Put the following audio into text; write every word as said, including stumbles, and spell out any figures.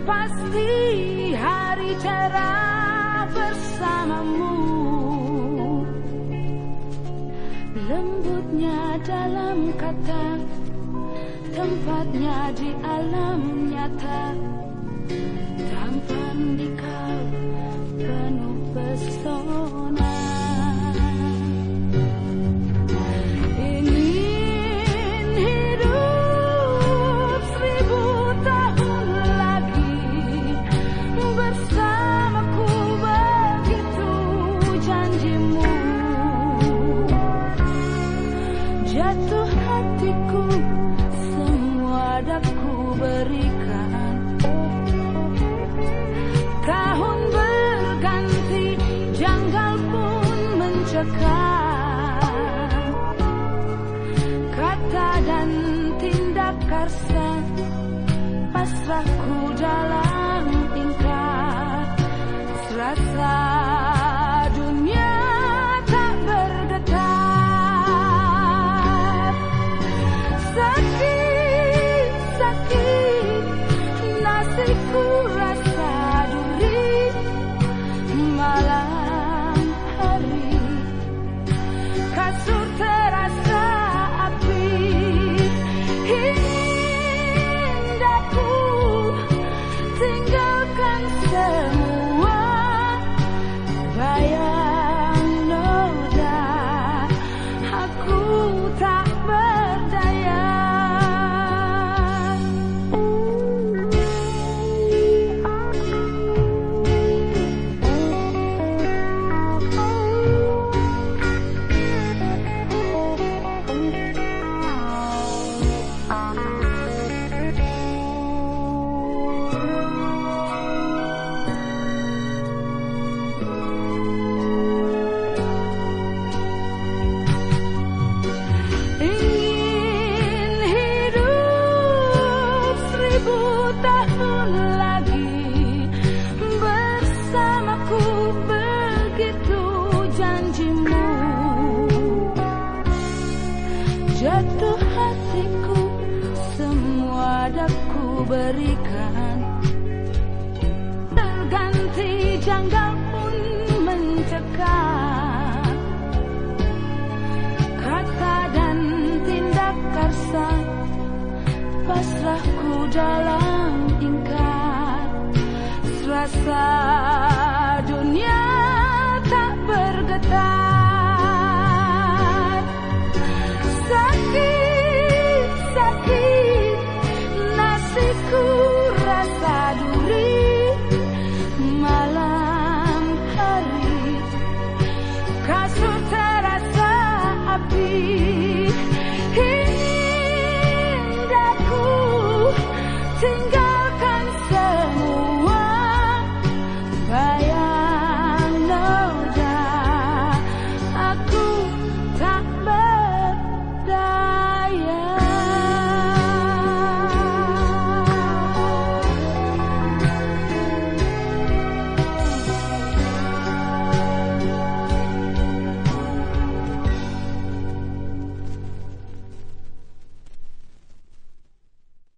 pasti hari cerah bersamamu. Lembutnya dalam kata, tempatnya di alam nyata. Tampan di kau penuh pesona. Ingin hidup seribu tahun lagi bersamaku, begitu janjimu. Jatuh hatiku, semua daku berikan. Tahun berganti, janggal pun mencekam. Kata dan tindak karsa, pasrahku dalam tingkah. Serasa dunia tak bergetar. Sakit, sakit, nasiku rasa duri. Malam hari, kasur terasa api. Ingin aku tinggalkan semua. Bayang noda, aku tak berdaya. Ingin hidup seribu tahun lagi bersamaku, begitu janjimu. Jatuh hatiku, semua daku berikan. Terganti, janggal pun mencekam. Kata dan tindak karsa, pasrahku dalam ingkar. Serasa dunia tak bergetar. Sakit, sakit, nasiku rasa duri. Malam hari, kasur terasa api. Ingin aku tinggal